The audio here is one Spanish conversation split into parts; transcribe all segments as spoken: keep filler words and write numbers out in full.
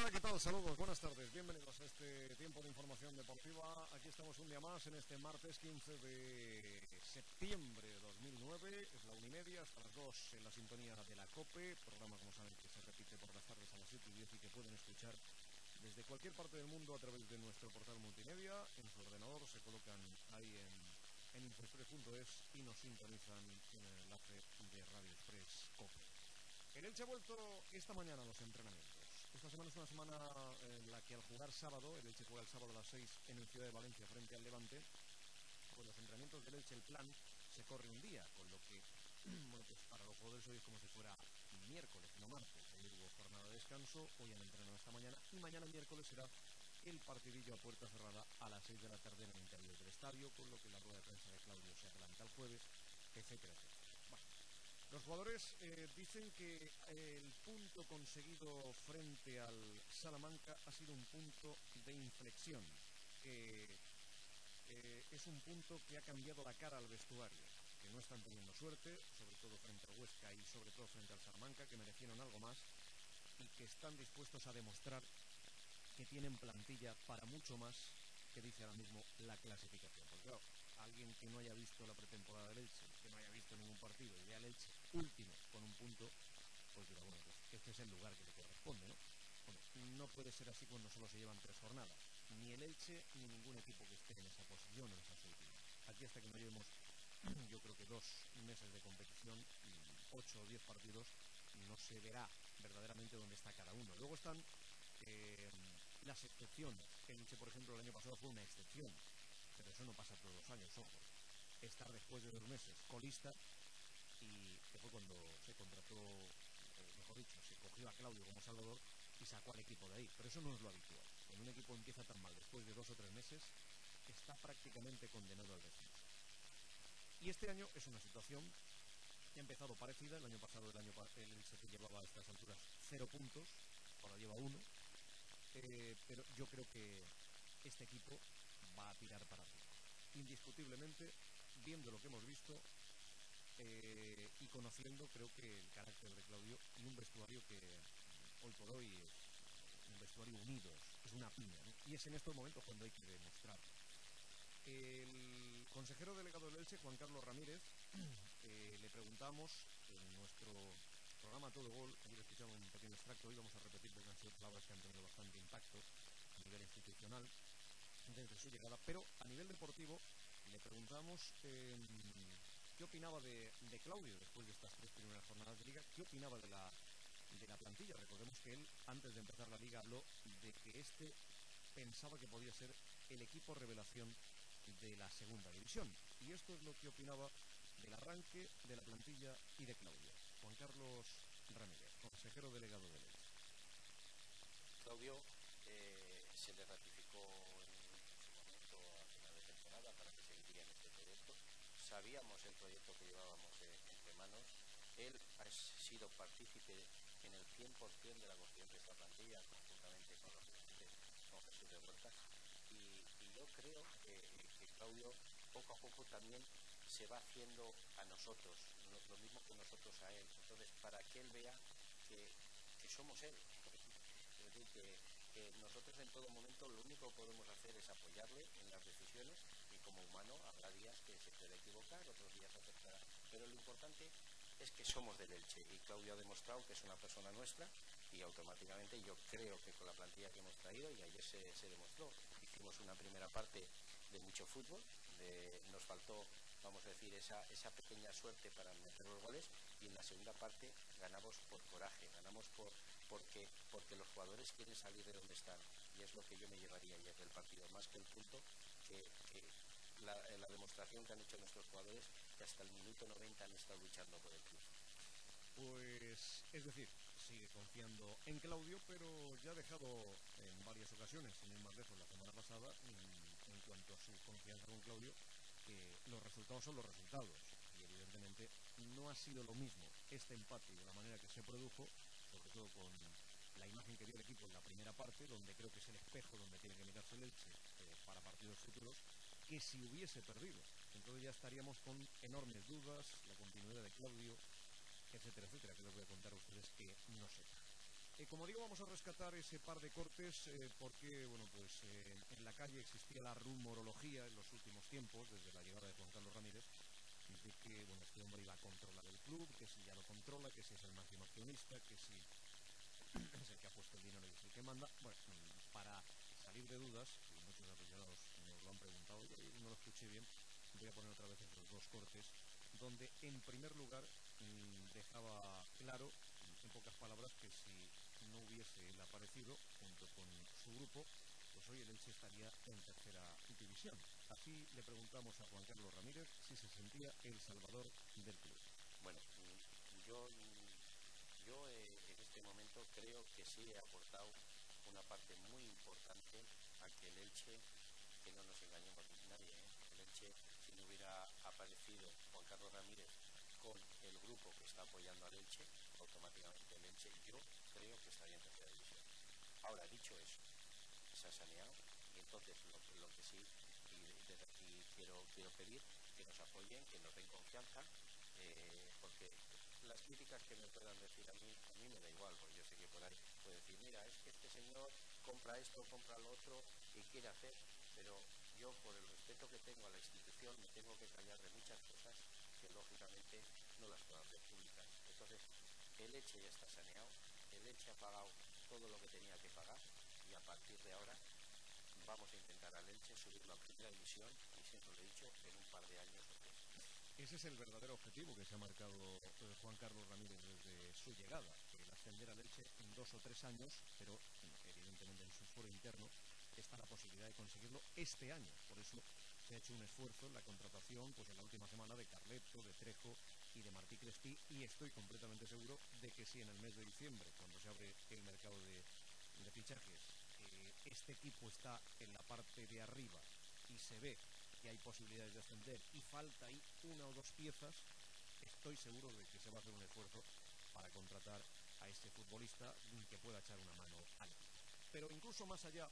Hola, ¿qué tal? Saludos, buenas tardes, bienvenidos a este tiempo de información deportiva. Aquí estamos un día más en este martes quince de septiembre de dos mil nueve, es la una y media, hasta las dos en la sintonía de la COPE, programa como saben que se repite por las tardes a las siete y diez y que pueden escuchar desde cualquier parte del mundo a través de nuestro portal multimedia. En su ordenador se colocan ahí en, en infoexpress punto es y nos sintonizan en el enlace de Radio Express COPE. El Elche ha vuelto esta mañana a los entrenamientos. Esta semana es una semana en la que al jugar sábado, el Elche juega el sábado a las seis en el Ciudad de Valencia frente al Levante, pues los entrenamientos del Elche, el plan, se corre un día, con lo que, bueno, pues para los jugadores hoy es como si fuera miércoles, no martes. Ayer hubo jornada de descanso, hoy han entrenado esta mañana y mañana miércoles será el partidillo a puerta cerrada a las seis de la tarde en el interior del estadio, con lo que la rueda de prensa de Claudio se adelanta el jueves, etcétera, etcétera. Bueno, los jugadores eh, dicen que el punto conseguido frente al Salamanca ha sido un punto de inflexión, que eh, es un punto que ha cambiado la cara al vestuario, que no están teniendo suerte, sobre todo frente al Huesca y sobre todo frente al Salamanca, que merecieron algo más y que están dispuestos a demostrar que tienen plantilla para mucho más que dice ahora mismo la clasificación. Porque claro, alguien que no haya visto la pretemporada del Elche, que no haya visto ningún partido y vea al Elche último con un punto, pues dirá, bueno, pues este es el lugar que le corresponde, ¿no? Bueno, no puede ser así cuando solo se llevan tres jornadas. Ni el Elche ni ningún equipo que esté en esa posición o en esas últimas. Aquí hasta que no llevemos, yo creo que dos meses de competición, ocho o diez partidos, no se verá verdaderamente dónde está cada uno. Luego están eh, las excepciones. El Elche, por ejemplo, el año pasado fue una excepción, pero eso no pasa todos los años, ojo. Estar después de dos meses colista, y que fue cuando se contrató, eh, mejor dicho, se cogió a Claudio como Salvador y sacó al equipo de ahí. Pero eso no es lo habitual. Cuando un equipo empieza tan mal después de dos o tres meses, está prácticamente condenado al descenso. Y este año es una situación que ha empezado parecida. El año pasado el año el Elche llevaba a estas alturas cero puntos, ahora lleva uno. Eh, pero yo creo que este equipo va a tirar para arriba. Indiscutiblemente, viendo lo que hemos visto eh, y conociendo, creo que el carácter de Claudio y un vestuario que hoy por hoy es un vestuario unido, es una piña, ¿no? Y es en estos momentos cuando hay que demostrarlo. El consejero delegado del Elche, Juan Carlos Ramírez, eh, le preguntamos en nuestro programa Todo Gol, ayer escuchamos un pequeño extracto, hoy vamos a repetir porque han sido palabras que han tenido bastante impacto a nivel institucional desde su llegada, pero a nivel deportivo le preguntamos eh, qué opinaba de, de Claudio después de estas tres primeras jornadas de liga, qué opinaba de la, de la plantilla. Recordemos que él, antes de empezar la liga, habló de que este pensaba que podía ser el equipo revelación de la segunda división, y esto es lo que opinaba del arranque, de la plantilla y de Claudio. Juan Carlos Ramírez, consejero delegado del Elche. Claudio eh, se le ratificó en su momento a final de temporada para que seguiría en este proyecto. Sabíamos el proyecto que llevábamos eh, entre manos. Él ha sido partícipe en el cien por cien de la construcción de esta plantilla, conjuntamente con los dirigentes, con Jesús de Huerta. Y, y yo creo que, que Claudio poco a poco también se va haciendo a nosotros, lo, lo mismo que nosotros a él. Entonces, para que él vea que, que somos él. Es decir, que, que nosotros en todo momento lo único que podemos hacer es apoyarle en las decisiones, y como humano habrá días que se puede equivocar, otros días acertará. Pero lo importante es que somos del Elche, y Claudio ha demostrado que es una persona nuestra, y automáticamente yo creo que con la plantilla que hemos traído, y ayer se, se demostró, hicimos una primera parte de mucho fútbol, de, nos faltó, vamos a decir, esa, esa pequeña suerte para meter los goles, y en la segunda parte ganamos por coraje, ganamos por porque, porque los jugadores quieren salir de donde están, y es lo que yo me llevaría ayer del partido, más que el punto, que, que la, la demostración que han hecho nuestros jugadores, que hasta el minuto noventa han estado luchando por el club. Pues, es decir, sigue confiando en Claudio, pero ya ha dejado en varias ocasiones, sin ir más lejos, la semana pasada, en, en cuanto a su confianza con Claudio, que los resultados son los resultados, y evidentemente no ha sido lo mismo este empate de la manera que se produjo, sobre todo con la imagen que dio el equipo en la primera parte, donde creo que es el espejo donde tiene que mirarse el Elche eh, para partidos futuros, que si hubiese perdido. Entonces ya estaríamos con enormes dudas, la continuidad de Claudio, etcétera, etcétera, que les voy a contar a ustedes que no sé. Eh, como digo, vamos a rescatar ese par de cortes eh, porque, bueno, pues eh, en la calle existía la rumorología en los últimos tiempos, desde la llegada de Juan Carlos Ramírez, de que, bueno, este hombre iba a controlar el club, que si ya lo controla, que si es el máximo accionista, que si es el que ha puesto el dinero y es el que manda. Bueno, para salir de dudas, y muchos aficionados nos lo han preguntado, yo no lo escuché bien, voy a poner otra vez esos dos cortes, donde en primer lugar mmm, dejaba claro, en pocas palabras, que si no hubiese él aparecido junto con su grupo, pues hoy el Elche estaría en tercera división. Así le preguntamos a Juan Carlos Ramírez si se sentía el salvador del club. Bueno, yo, yo eh, en este momento creo que sí he aportado una parte muy importante a que el Elche, que no nos engañemos nadie, ¿eh? El Elche, si no hubiera aparecido Juan Carlos Ramírez con el grupo que está apoyando al Elche, automáticamente el Elche, yo creo que estaría en tercera división. Ahora, dicho eso, se ha saneado y entonces lo, lo que sí, y desde aquí quiero, quiero pedir que nos apoyen, que nos den confianza, eh, porque las críticas que me puedan decir a mí, a mí me da igual, porque yo sé que por ahí puede decir, mira, es que este señor compra esto, compra lo otro y quiere hacer, pero yo por el respeto que tengo a la institución me tengo que callar de muchas cosas que lógicamente no las puedo hacer públicas. Entonces, el Elche ya está saneado, el Elche ha pagado todo lo que tenía que pagar y a partir de ahora vamos a intentar al Elche subirlo a primera división y siempre lo he dicho, en un par de años o tres. Ese es el verdadero objetivo que se ha marcado eh, Juan Carlos Ramírez desde su llegada, el ascender al Elche en dos o tres años, pero evidentemente en su foro interno está la posibilidad de conseguirlo este año. Por eso se ha hecho un esfuerzo en la contratación, pues en la última semana, de Carleto, de Trejo y de Martí Crespí, y estoy completamente seguro de que si en el mes de diciembre, cuando se abre el mercado de, de fichajes, eh, este equipo está en la parte de arriba y se ve que hay posibilidades de ascender y falta ahí una o dos piezas, estoy seguro de que se va a hacer un esfuerzo para contratar a este futbolista que pueda echar una mano al equipo. Pero incluso más allá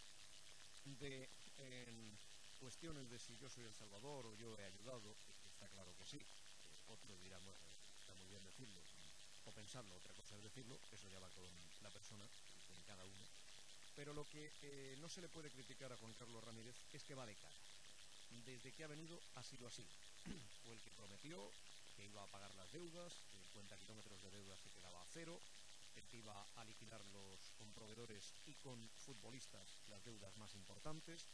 de eh, cuestiones de si yo soy el salvador o yo he ayudado, que está claro que sí, eh, otros dirán, bueno, está muy bien decirlo o pensarlo, otra cosa es decirlo, eso ya va con la persona, con cada uno. Pero lo que eh, no se le puede criticar a Juan Carlos Ramírez es que va de cara. Desde que ha venido ha sido así. Fue el que prometió que iba a pagar las deudas, que el cuenta kilómetros de deudas se quedaba a cero, el que iba a liquidar los con proveedores y con futbolistas las deudas más importantes,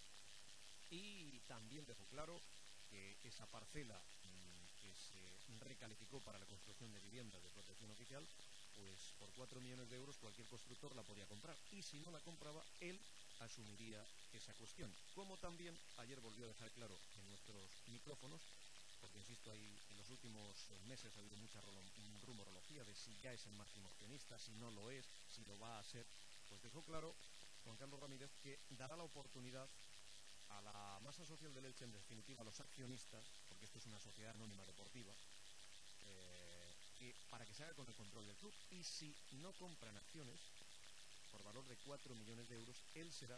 y también dejó claro que esa parcela mmm, que se recalificó para la construcción de viviendas de protección oficial, pues por cuatro millones de euros cualquier constructor la podía comprar, y si no la compraba, él asumiría esa cuestión. Como también ayer volvió a dejar claro en nuestros micrófonos, porque insisto, ahí en los últimos meses ha habido mucha rumorología de si ya es el máximo accionista, si no lo es, si lo va a ser, pues dejó claro Juan Carlos Ramírez que dará la oportunidad a la masa social del Elche, en definitiva a los accionistas, porque esto es una sociedad anónima deportiva, eh, que, para que se haga con el control del club, y si no compran acciones por valor de cuatro millones de euros, él será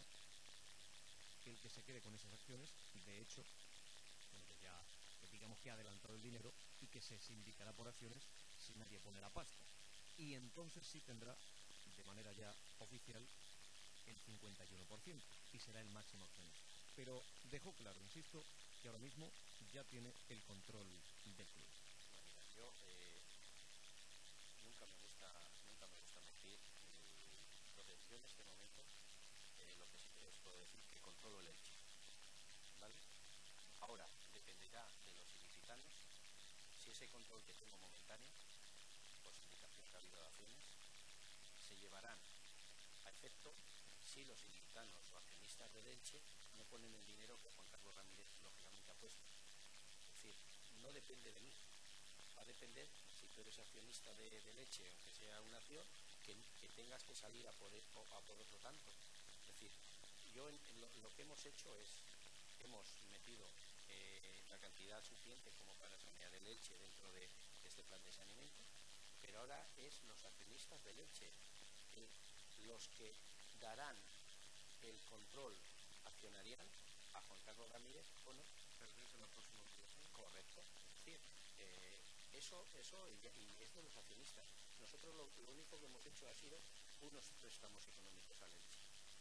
el que se quede con esas acciones. De hecho, bueno, pues ya digamos que ha adelantado el dinero y que se sindicará por acciones si nadie pone la pasta, y entonces sí tendrá de manera ya oficial el cincuenta y uno por ciento y será el máximo accionista. Pero dejó claro, insisto, que ahora mismo ya tiene el control del club. Bueno, mira, yo eh, nunca me gusta nunca me gusta mentir, y entonces yo en este momento eh, lo que sí que os puedo decir que controlo el Elche, ¿vale? Ahora dependerá de los ilicitanos si ese control que tengo momentáneo, por sindicación que ha habido de acciones, se llevarán a efecto si los ilicitanos o accionistas del Elche no ponen el dinero que Juan Carlos Ramírez lógicamente ha puesto. Es decir, no depende de mí, va a depender, si tú eres accionista de, de Elche, aunque sea una acción, que, que tengas que salir a por, a por otro tanto. Es decir, yo en, en lo, lo que hemos hecho es, hemos metido eh, la cantidad suficiente como para sanear el Elche dentro de, de este plan de saneamiento, pero ahora es los accionistas del Elche el, los que darán el control accionarial a Juan Carlos Ramírez o no. Pero es en los próximos días. Correcto. Es decir, eh, eso, eso y, y es de los accionistas. Nosotros lo, lo único que hemos hecho ha sido unos préstamos económicos al Elche.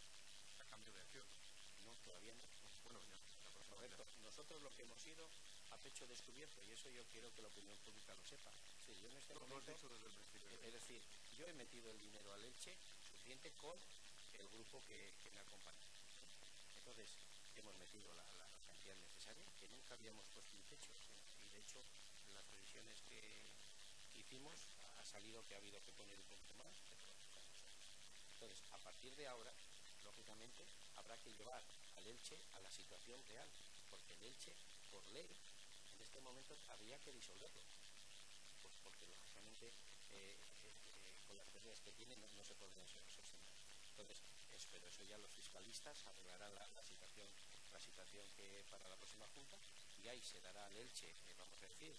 A cambio de acción. No, todavía no. Bueno, ya, Roberto, nosotros lo que hemos ido a pecho descubierto, y eso yo quiero que la opinión pública lo sepa. Sí, yo en este lo, momento, lo has dicho desde el principio. Es decir, yo he metido el dinero al Elche suficiente con el grupo que, que me acompaña. Entonces, hemos metido la, la cantidad necesaria, que nunca habíamos puesto un techo. Y de hecho, en las previsiones que, que hicimos, ha salido que ha habido que poner un poquito más, pero o sea, no sé. Entonces, a partir de ahora, lógicamente, habrá que llevar al Elche a la situación real, porque el Elche, por ley, en este momento habría que disolverlo, pues porque lógicamente eh, eh, eh, con las pérdidas que tiene no, no se podrían sostener. Entonces, eso, pero eso ya los fiscalistas arreglarán la, la situación la situación que para la próxima junta, y ahí se dará al Elche, eh, vamos a decir,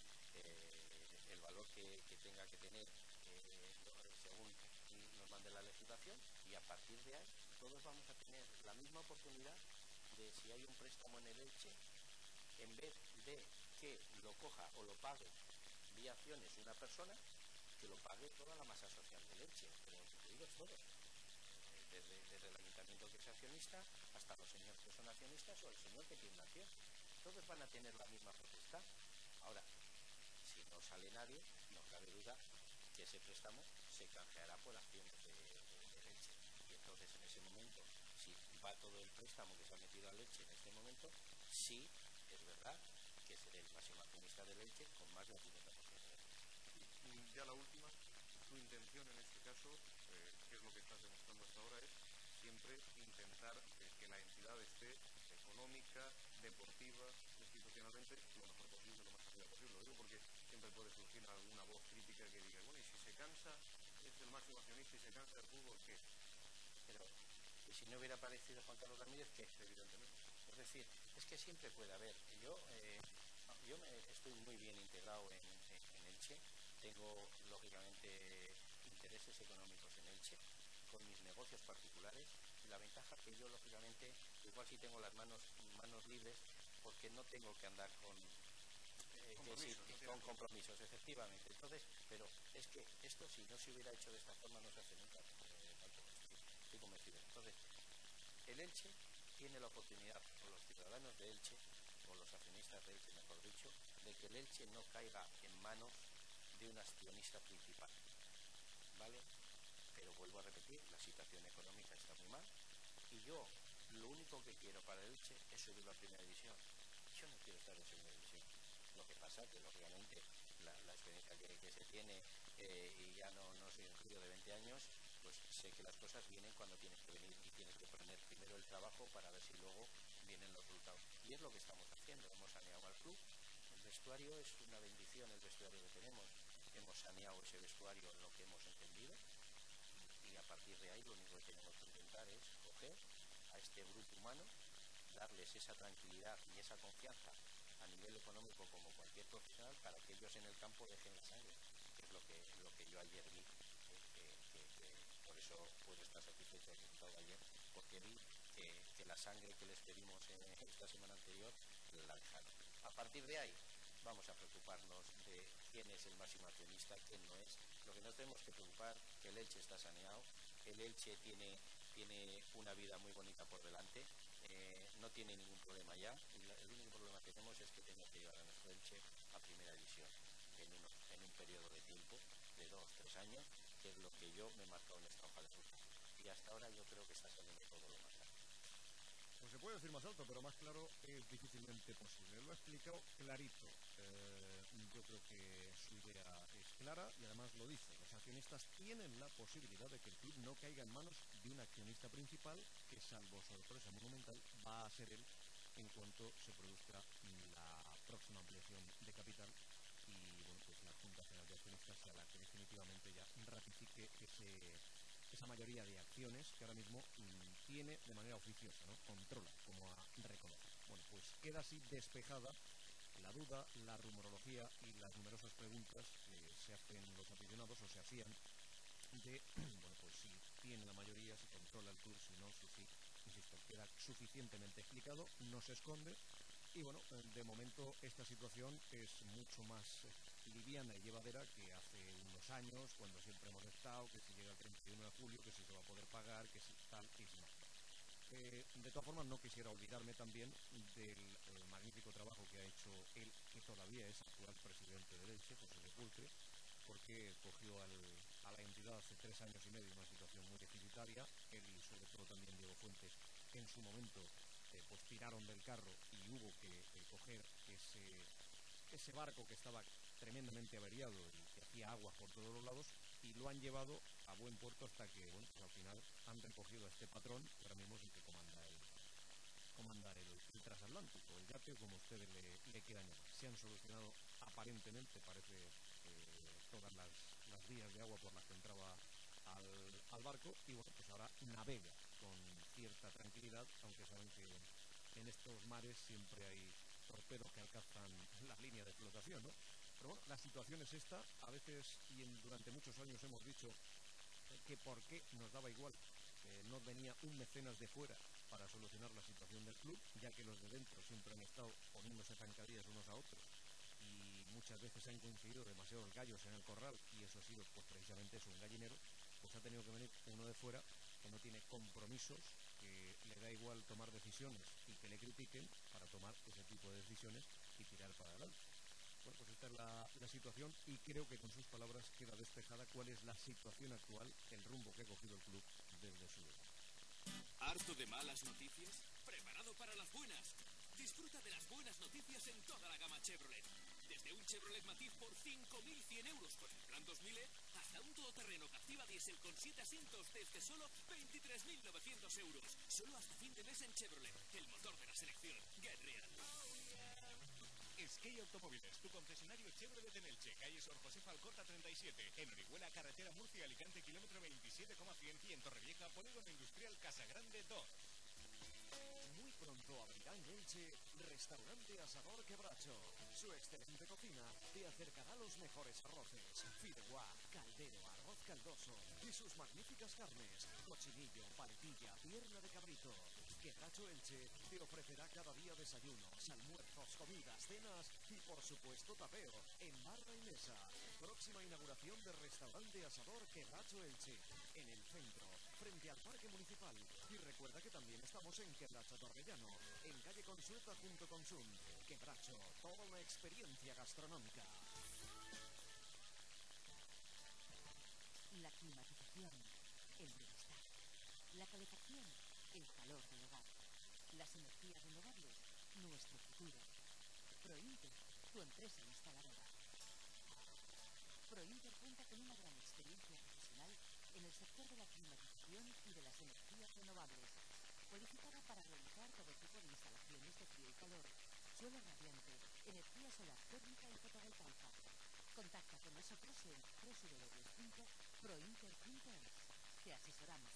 eh, el valor que, que tenga que tener eh, según nos mande la legislación, y a partir de ahí todos vamos a tener la misma oportunidad de, si hay un préstamo en el Elche, en vez de que lo coja o lo pague vía acciones una persona, que lo pague toda la masa social del Elche, pero incluidos todos, desde, desde el ayuntamiento que es accionista hasta los señores que son accionistas o el señor que tiene una acción. Todos van a tener la misma potestad. Ahora, si no sale nadie, no cabe duda que ese préstamo se canjeará por acciones de, de, de Elche. Y entonces, en ese momento, si va todo el préstamo que se ha metido a Elche en este momento, sí, es verdad que seré el máximo accionista de Elche con más del cincuenta por ciento. Ya la última, tu intención en este caso, eh, que es lo que estás demostrando hasta ahora, es siempre intentar eh, que la entidad esté económica, deportiva, institucionalmente, lo mejor posible, lo más rápido posible. Lo digo porque siempre puede surgir alguna voz crítica que diga, bueno, y si se cansa, es el máximo accionista y se cansa el fútbol, ¿qué? Pero, y si no hubiera aparecido Juan Carlos Ramírez, ¿qué? Evidentemente. Es decir, es que siempre puede haber. Yo, eh, yo me, estoy muy bien integrado en, en, en Elche. Tengo, lógicamente, intereses económicos en Elche, con mis negocios particulares. Y la ventaja que yo, lógicamente, igual sí tengo las manos, manos libres, porque no tengo que andar con, eh, compromisos, que sí, no con compromisos, efectivamente. Entonces, pero es que esto, si no se hubiera hecho de esta forma, no se hace nunca. Eh, estoy, estoy convencido. Entonces, el Elche tiene la oportunidad, o los ciudadanos de Elche, o los accionistas de Elche, mejor dicho, de que el Elche no caiga en manos de un accionista principal, ¿vale? Pero vuelvo a repetir, la situación económica está muy mal, y yo lo único que quiero para el Elche es subir a primera división. Yo no quiero estar en segunda división. Lo que pasa que, lógicamente, la, la experiencia que, que se tiene, eh, y ya no, no soy un crío de veinte años, pues sé que las cosas vienen cuando tienen que venir, y tienes que poner primero el trabajo para ver si luego vienen los resultados. Y es lo que estamos haciendo. Hemos saneado al club. El vestuario es una bendición, el vestuario que tenemos. Hemos saneado ese vestuario en lo que hemos entendido, y a partir de ahí lo único que tenemos que intentar es coger a este grupo humano, darles esa tranquilidad y esa confianza a nivel económico como cualquier profesional, para que ellos en el campo dejen la sangre, que es lo que, lo que yo ayer vi, eh, que, que, que por eso puedo estar satisfecho del resultado de ayer, porque vi que, que la sangre que les pedimos en esta semana anterior la dejaron. A partir de ahí vamos a preocuparnos de quién es el máximo accionista, quién no es. Lo que nos tenemos que preocupar, que el Elche está saneado, el Elche tiene, tiene una vida muy bonita por delante, eh, no tiene ningún problema ya. El único problema que tenemos es que tenemos que llevar a nuestro Elche a primera división en, uno, en un periodo de tiempo de dos, tres años, que es lo que yo me he marcado en esta hoja de ruta. Y hasta ahora yo creo que está saliendo todo lo más claro. Pues se puede decir más alto, pero más claro es difícilmente posible. Lo ha explicado clarito. Eh, yo creo que su idea es clara y además lo dice. Los accionistas tienen la posibilidad de que el club no caiga en manos de un accionista principal que, salvo sorpresa monumental, va a ser él en cuanto se produzca la próxima ampliación de capital y, bueno, pues la Junta General de Accionistas sea la que definitivamente ya ratifique ese... esa mayoría de acciones que ahora mismo mmm, tiene de manera oficiosa, ¿no? Controla, como ha reconocido. Bueno, pues queda así despejada la duda, la rumorología y las numerosas preguntas que se hacen los aficionados o se hacían de, bueno, pues si tiene la mayoría, si controla el club, si no, si sí, insisto, queda suficientemente explicado, no se esconde. Y bueno, de momento esta situación es mucho más liviana y llevadera que hace unos años, cuando siempre hemos estado, que si llega el treinta y uno de julio, que si se va a poder pagar, que si tal y si no. Eh, de todas formas, no quisiera olvidarme también del eh, magnífico trabajo que ha hecho él, que todavía es actual presidente del Elche, José Sepulcre, porque cogió al, a la entidad hace tres años y medio una situación muy deficitaria. Él y sobre todo también Diego Fuentes, en su momento, eh, pues tiraron del carro y hubo que eh, coger ese, ese barco que estaba tremendamente averiado y que hacía aguas por todos los lados, y lo han llevado a buen puerto hasta que, bueno, pues al final han recogido a este patrón, que ahora mismo es el que comanda el, comanda el, el transatlántico, el yate, o como ustedes le, le quieran llamar. Se han solucionado aparentemente, parece, eh, todas las, las vías de agua por las que entraba al, al barco, y bueno, pues ahora navega con cierta tranquilidad, aunque saben que en estos mares siempre hay torpedos que alcanzan la línea de flotación, ¿no? Pero bueno, la situación es esta. A veces y en, durante muchos años hemos dicho eh, que por qué nos daba igual que no venía un mecenas de fuera para solucionar la situación del club, ya que los de dentro siempre han estado poniéndose zancadillas unos a otros y muchas veces han coincidido demasiados gallos en el corral, y eso ha sido pues precisamente eso, un gallinero. Pues ha tenido que venir uno de fuera que no tiene compromisos, que le da igual tomar decisiones y que le critiquen para tomar ese tipo de decisiones y tirar para adelante. Bueno, pues esta es la, la situación, y creo que con sus palabras queda despejada cuál es la situación actual, el rumbo que ha cogido el club desde su llegada. ¿Harto de malas noticias? ¿Preparado para las buenas? Disfruta de las buenas noticias en toda la gama Chevrolet. Desde un Chevrolet Matiz por cinco mil cien euros con el plan dos mil E, hasta un todoterreno Captiva Diesel con siete asientos desde solo veintitrés mil novecientos euros. Solo hasta fin de mes en Chevrolet, el motor de la selección. Get real. Skate Automóviles, tu concesionario Chevrolet en Elche, calle Sor Josefa Alcorta treinta y siete, en Orihuela, carretera Murcia-Alicante, kilómetro veintisiete coma cien, y en Torrevieja, polígono industrial Casagrande dos. Muy pronto abrirá en Elche Restaurante Asador Quebracho. Su excelente cocina te acercará a los mejores arroces, fideuá, caldero, arroz caldoso y sus magníficas carnes, cochinillo, paletilla, pierna de cabrito. Quebracho Elche te ofrecerá cada día desayunos, almuerzos, comidas, cenas y por supuesto tapeo en barra y mesa. Próxima inauguración de Restaurante Asador Quebracho Elche, en el centro, frente al Parque Municipal. Y recuerda que también estamos en Quebracho Torrellano, en calle Consulta junto con Sun. Quebracho, toda una experiencia gastronómica. La climatización, el bienestar. La calefacción, el calor del hogar. Las energías renovables, nuestro futuro. Prointer, tu empresa instaladora. Prointer cuenta con una gran experiencia profesional en el sector de la climatización y de las energías renovables, cualificada para realizar todo tipo de instalaciones de frío y calor, suelo radiante, energía solar térmica y fotovoltaica. Contacta con nosotros en doble u doble u doble u punto prointer punto es. Te asesoramos.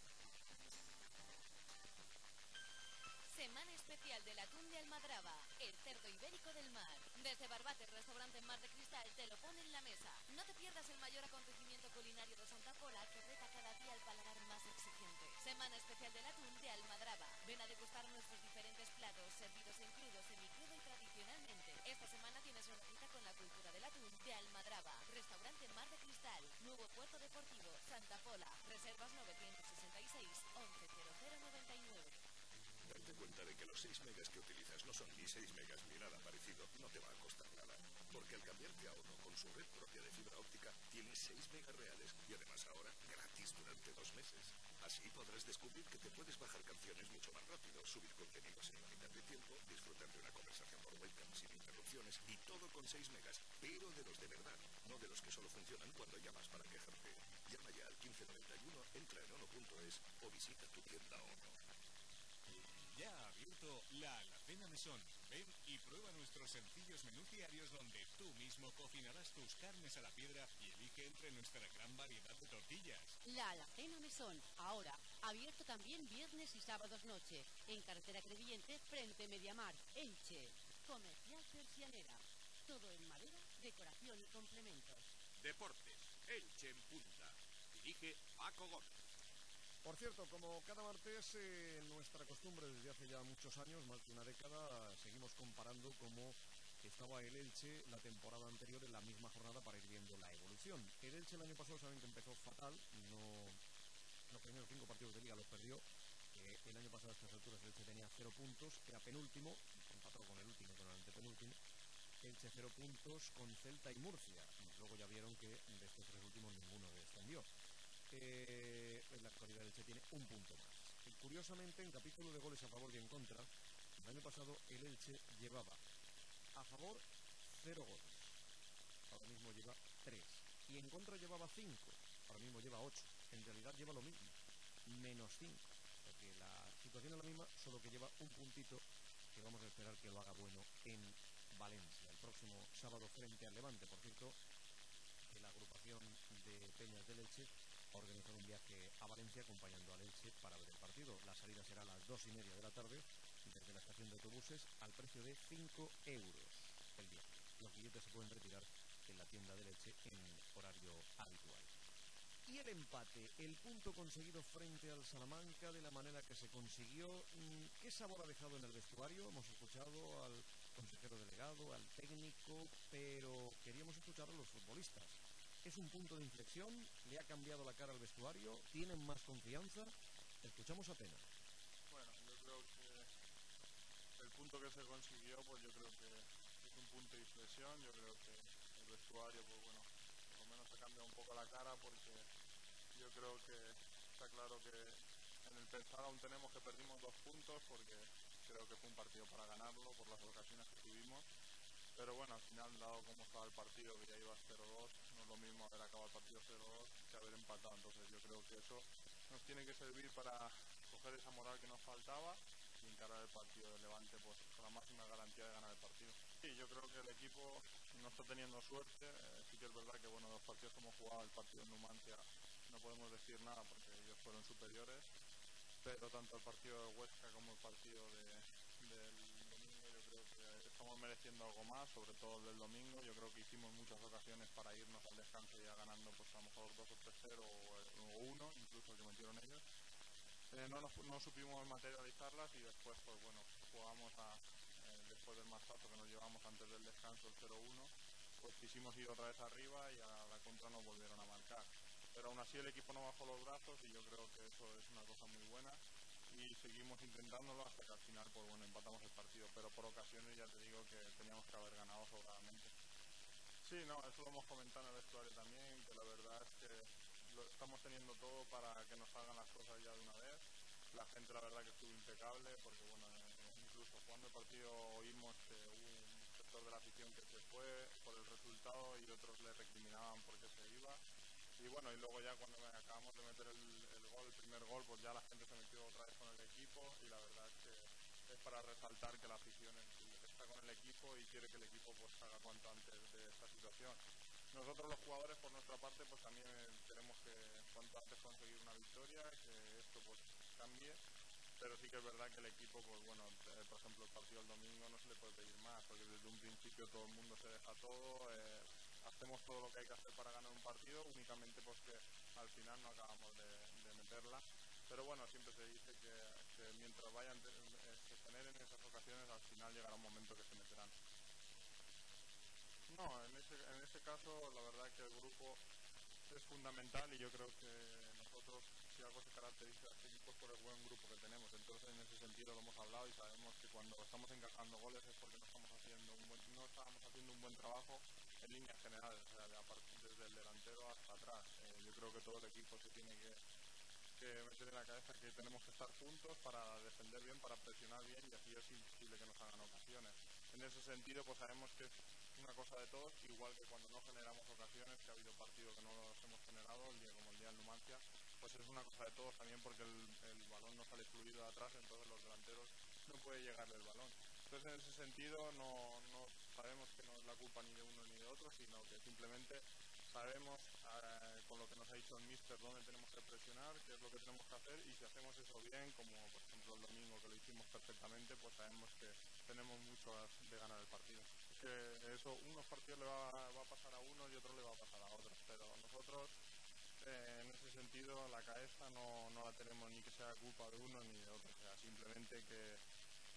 Semana especial del atún de Almadraba, el cerdo ibérico del mar. Desde Barbate, restaurante Mar de Cristal, te lo pone en la mesa. No te pierdas el mayor acontecimiento culinario de Santa Pola, que reta cada día al paladar más exigente. Semana especial del atún de Almadraba. Ven a degustar nuestros diferentes platos, servidos en crudo, semicrudo y tradicionalmente. Esta semana tienes una cita con la cultura del atún de Almadraba. Restaurante Mar de Cristal, Nuevo Puerto Deportivo, Santa Pola. Reservas novecientos sesenta y seis, once cero cero noventa y nueve. Darte cuenta de que los seis megas que utilizas no son ni seis megas ni nada parecido no te va a costar nada. Porque al cambiarte a Ono con su red propia de fibra óptica, tienes seis megas reales y además ahora gratis durante dos meses. Así podrás descubrir que te puedes bajar canciones mucho más rápido, subir contenidos en la mitad de tiempo, disfrutar de una conversación por webcam sin interrupciones y todo con seis megas, pero de los de verdad, no de los que solo funcionan cuando llamas para quejarte. Llama ya al quince noventa y uno, entra en ono punto es o visita tu tienda Ono. Ya ha abierto la Alacena Mesón. Ven y prueba nuestros sencillos menús diarios donde tú mismo cocinarás tus carnes a la piedra y elige entre nuestra gran variedad de tortillas. La Alacena Mesón, ahora abierto también viernes y sábados noche, en carretera Crevillente, frente Mediamar, Elche. Comercial Persianera, todo en madera, decoración y complementos. Deportes, Elche en punta. Dirige Paco Gómez. Por cierto, como cada martes, eh, nuestra costumbre desde hace ya muchos años, más de una década, seguimos comparando cómo estaba el Elche la temporada anterior en la misma jornada para ir viendo la evolución. El Elche el año pasado saben que empezó fatal, no los primeros cinco partidos de liga los perdió. Eh, el año pasado a estas alturas el Elche tenía cero puntos, era penúltimo, empatado con el último, con el antepenúltimo. Elche cero puntos con Celta y Murcia. Y luego ya vieron que de estos tres últimos ninguno descendió. Eh, en la actualidad el Elche tiene un punto más. Y curiosamente, en capítulo de goles a favor y en contra, el año pasado el Elche llevaba a favor cero goles. Ahora mismo lleva tres. Y en contra llevaba cinco. Ahora mismo lleva ocho. En realidad lleva lo mismo, menos cinco. O sea que la situación es la misma, solo que lleva un puntito que vamos a esperar que lo haga bueno en Valencia el próximo sábado frente al Levante. Por cierto, la agrupación de Peñas del Elche ha organizado un viaje a Valencia acompañando al Elche para ver el partido. La salida será a las dos y media de la tarde desde la estación de autobuses al precio de cinco euros el viaje. Los billetes se pueden retirar en la tienda del Elche en horario habitual. Y el empate, el punto conseguido frente al Salamanca de la manera que se consiguió, ¿qué sabor ha dejado en el vestuario? Hemos escuchado al consejero delegado, al técnico, pero queríamos escuchar a los futbolistas. ¿Es un punto de inflexión? ¿Le ha cambiado la cara al vestuario? ¿Tienen más confianza? Escuchamos a Pena. Bueno, yo creo que el punto que se consiguió, pues yo creo que es un punto de inflexión. Yo creo que el vestuario, pues bueno, por lo menos se cambia un poco la cara, porque yo creo que está claro que en el pensar aún tenemos que perdimos dos puntos, porque creo que fue un partido para ganarlo por las ocasiones que tuvimos. Pero bueno, al final, dado cómo estaba el partido, que ya iba cero dos, no es lo mismo haber acabado el partido cero dos que haber empatado. Entonces yo creo que eso nos tiene que servir para coger esa moral que nos faltaba y encarar el partido del Levante pues con la máxima garantía de ganar el partido. Sí, yo creo que el equipo no está teniendo suerte. Eh, sí que es verdad que bueno, los partidos que hemos jugado, el partido en Numancia, no podemos decir nada porque ellos fueron superiores, pero tanto el partido de Huesca como el partido de, del domingo, yo creo que estamos mereciendo algo más, sobre todo el del domingo. Yo creo que hicimos muchas ocasiones para irnos al descanso ya ganando pues a lo mejor dos o tres cero o, o uno, incluso el que metieron ellos. Eh, no, nos, no supimos materializarlas y después pues bueno, jugamos a, eh, después del mazazo que nos llevamos antes del descanso, el cero uno, pues quisimos ir otra vez arriba y a la contra nos volvieron a marcar. Pero aún así el equipo no bajó los brazos y yo creo que eso es una cosa muy buena y seguimos intentándolo hasta que al final pues bueno, empatamos el partido, pero por ocasiones ya te digo que teníamos que haber ganado sobradamente. Sí, no, eso lo hemos comentado en el vestuario también, que la verdad es que lo estamos teniendo todo para que nos salgan las cosas ya de una vez. La gente la verdad que estuvo impecable porque bueno, eh, incluso jugando el partido oímos que hubo un sector de la afición que se fue por el resultado y otros le recriminaban porque se iba. Y bueno, y luego ya cuando acabamos de meter el, el gol, el primer gol, pues ya la gente se metió otra vez con el equipo y la verdad es que es para resaltar que la afición está con el equipo y quiere que el equipo pues haga cuanto antes de esta situación. Nosotros los jugadores por nuestra parte pues también tenemos que cuanto antes conseguir una victoria, que esto pues cambie, pero sí que es verdad que el equipo pues bueno, eh, por ejemplo el partido del domingo no se le puede pedir más, porque desde un principio todo el mundo se deja todo, eh, hacemos todo lo que hay que hacer para ganar un partido, únicamente pues que al final no acabamos de, de meterla. Pero bueno, siempre se dice que, que mientras vayan, eh, se generen esas ocasiones, al final llegará un momento que se meterán. No, en ese, en ese caso la verdad que el grupo es fundamental y yo creo que nosotros, si algo se caracteriza a este equipo es por el buen grupo que tenemos. Entonces en ese sentido lo hemos hablado y sabemos que cuando estamos encajando goles es porque no estamos haciendo un buen, no estábamos haciendo un buen trabajo en líneas generales, o sea, de, desde el delantero hasta atrás. Eh, yo creo que todo el equipo se tiene que que meter en la cabeza que tenemos que estar juntos para defender bien, para presionar bien y así es imposible que nos hagan ocasiones. En ese sentido pues sabemos que es una cosa de todos, igual que cuando no generamos ocasiones, que ha habido partidos que no los hemos generado, el día como el día en Numancia, pues es una cosa de todos también porque el, el balón no sale fluido de atrás, entonces los delanteros no puede llegarle el balón. Entonces en ese sentido no, no sabemos que no es la culpa ni de uno ni de otro, sino que simplemente sabemos eh, con lo que nos ha dicho el míster dónde tenemos que presionar, qué es lo que tenemos que hacer y si hacemos eso bien, como por ejemplo el domingo que lo hicimos perfectamente, pues sabemos que tenemos mucho de ganar el partido. Que eso, unos partidos le va, va a pasar a uno y otros le va a pasar a otros, pero nosotros eh, en ese sentido la cabeza no, no la tenemos ni que sea culpa de uno ni de otro, o sea, simplemente que,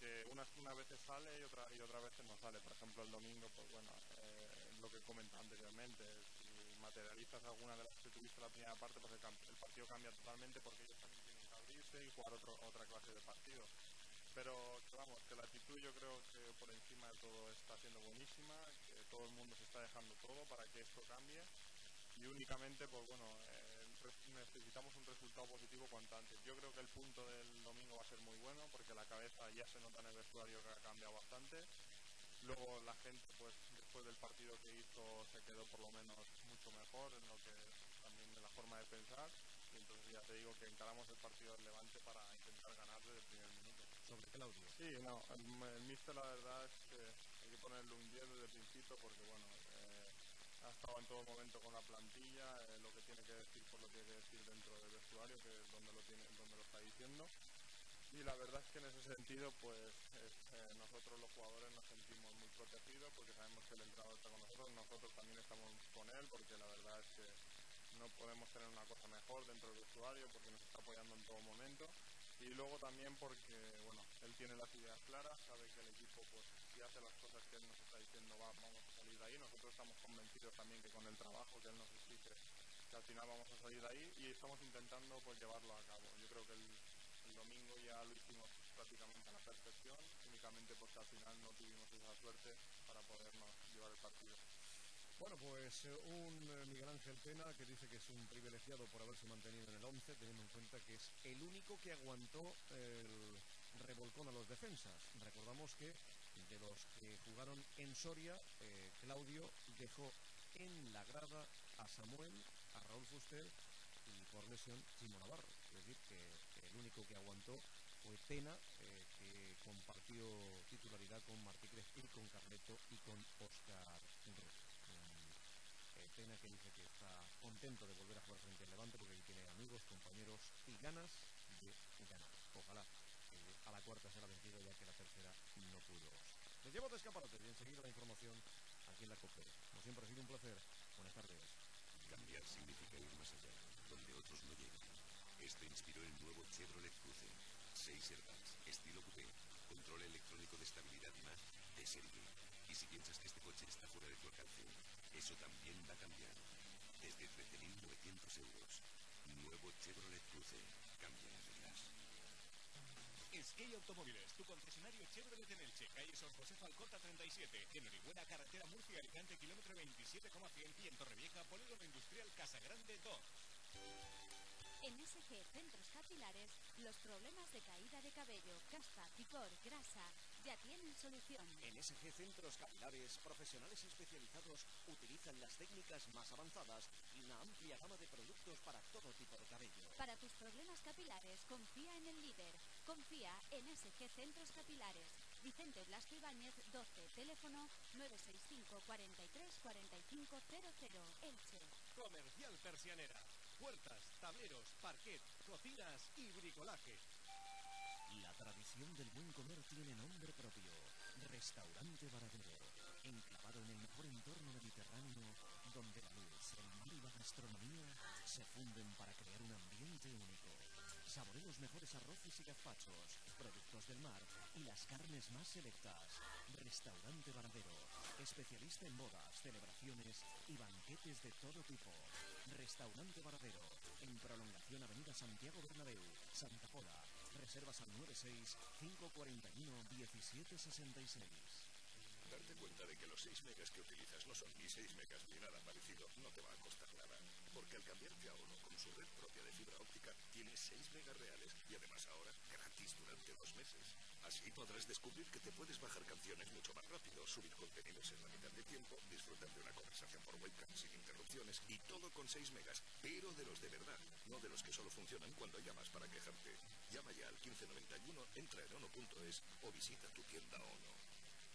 porque unas, unas veces sale y, otra, y otras veces no sale. Por ejemplo, el domingo, pues bueno, eh, lo que comentaba anteriormente, si materializas alguna de las que tuviste la primera parte, pues el, el partido cambia totalmente porque ellos también tienen que abrirse y jugar otro, otra clase de partido. Pero que vamos, que la actitud yo creo que por encima de todo está siendo buenísima, que todo el mundo se está dejando todo para que esto cambie y únicamente, pues bueno, eh, necesitamos un resultado positivo cuanto antes. Yo creo que el punto del domingo va a ser muy bueno porque la cabeza ya se nota en el vestuario que ha cambiado bastante. Luego la gente, pues después del partido que hizo, se quedó por lo menos mucho mejor en lo que también en la forma de pensar. Y entonces ya te digo que encaramos el partido del Levante para intentar ganar desde el primer minuto. Sobre Claudio. Sí, no, el, el míster la verdad es que hay que ponerle un diez desde el principio porque bueno, eh, ha estado en todo momento con la plantilla, eh, lo que tiene que decir pues lo tiene que decir dentro del vestuario, que es donde lo tiene, donde lo está diciendo. Y la verdad es que en ese sentido, pues es, eh, nosotros los jugadores nos sentimos muy protegidos porque sabemos que el entrenador está con nosotros, nosotros también estamos con él porque la verdad es que no podemos tener una cosa mejor dentro del vestuario porque nos está apoyando en todo momento. Y luego también porque, bueno, él tiene las ideas claras, sabe que el equipo, pues si hace las cosas que él nos está diciendo, va, vamos a salir de ahí. Nosotros estamos convencidos también que con el trabajo que él nos exige, que al final vamos a salir de ahí y estamos intentando pues llevarlo a cabo. Yo creo que el, el domingo ya lo hicimos prácticamente a la perfección, únicamente porque al final no tuvimos esa suerte para podernos llevar el partido. Bueno, pues eh, un eh, Miguel Ángel Tena que dice que es un privilegiado por haberse mantenido en el once, teniendo en cuenta que es el único que aguantó el revolcón a los defensas. Recordamos que de los que jugaron en Soria, eh, Claudio dejó en la grada a Samuel, a Raúl Fuster y por lesión Chimo Navarro. Es decir, que el único que aguantó fue Tena, eh, que compartió titularidad con Martí Crespí, con Carleto y con Óscar Ruiz. Eh, Tena que dice que está contento de volver a jugar frente al Levante porque aquí tiene amigos, compañeros y ganas de ganar. Ojalá eh, a la cuarta sea la vencida ya que la tercera no pudo ser. Les llevo de escaparate y enseguida la información aquí en la COPE. Como siempre ha sido un placer. Buenas tardes. Cambiar significa ir más allá, donde otros no llegan. Esto inspiró el nuevo Chevrolet Cruze. Seis airbags, estilo coupé, control electrónico de estabilidad y más, de serie. Y si piensas que este coche está fuera de tu alcance, eso también va a cambiar. Desde trece mil novecientos euros. Nuevo Chevrolet Cruze. Cambia las reglas. Skate Automóviles, tu concesionario Chevrolet en Elche, calle San José Falcota treinta y siete, en Orihuela, carretera Murcia-Alicante, kilómetro veintisiete coma cien y en Torrevieja, polígono industrial Casa Grande dos. En S G Centros Capilares, los problemas de caída de cabello, caspa, picor, grasa, ya tienen solución. En S G Centros Capilares, profesionales especializados utilizan las técnicas más avanzadas y una amplia gama de productos para todo tipo de cabello. Para tus problemas capilares, confía en el líder. Confía en S G Centros Capilares. Vicente Blasco Ibáñez, doce, teléfono nueve seis cinco, cuatro tres, cuatro cinco cero cero, Elche. Comercial Persianera. Puertas, tableros, parquet, cocinas y bricolaje. La tradición del buen comer tiene nombre propio. Restaurante Varadero. Enclavado en el mejor entorno mediterráneo, donde la luz, el mar y la gastronomía se funden para crear un ambiente único. Saboree los mejores arroces y gazpachos, productos del mar y las carnes más selectas. Restaurante Varadero, especialista en bodas, celebraciones y banquetes de todo tipo. Restaurante Varadero, en prolongación Avenida Santiago Bernabéu, Santa Pola. Reservas al nueve seis, cinco cuatro uno, diecisiete sesenta y seis. Darte cuenta de que los seis megas que utilizas no son ni seis megas ni nada parecido no te va a costar nada. Porque al cambiarte a Ono con su red propia de fibra óptica, tienes seis megas reales y además ahora gratis durante dos meses. Así podrás descubrir que te puedes bajar canciones mucho más rápido, subir contenidos en la mitad de tiempo, disfrutar de una conversación por webcam sin interrupciones y todo con seis megas, pero de los de verdad, no de los que solo funcionan cuando llamas para quejarte. Llama ya al quince noventa y uno, entra en ono punto es o visita tu tienda Ono.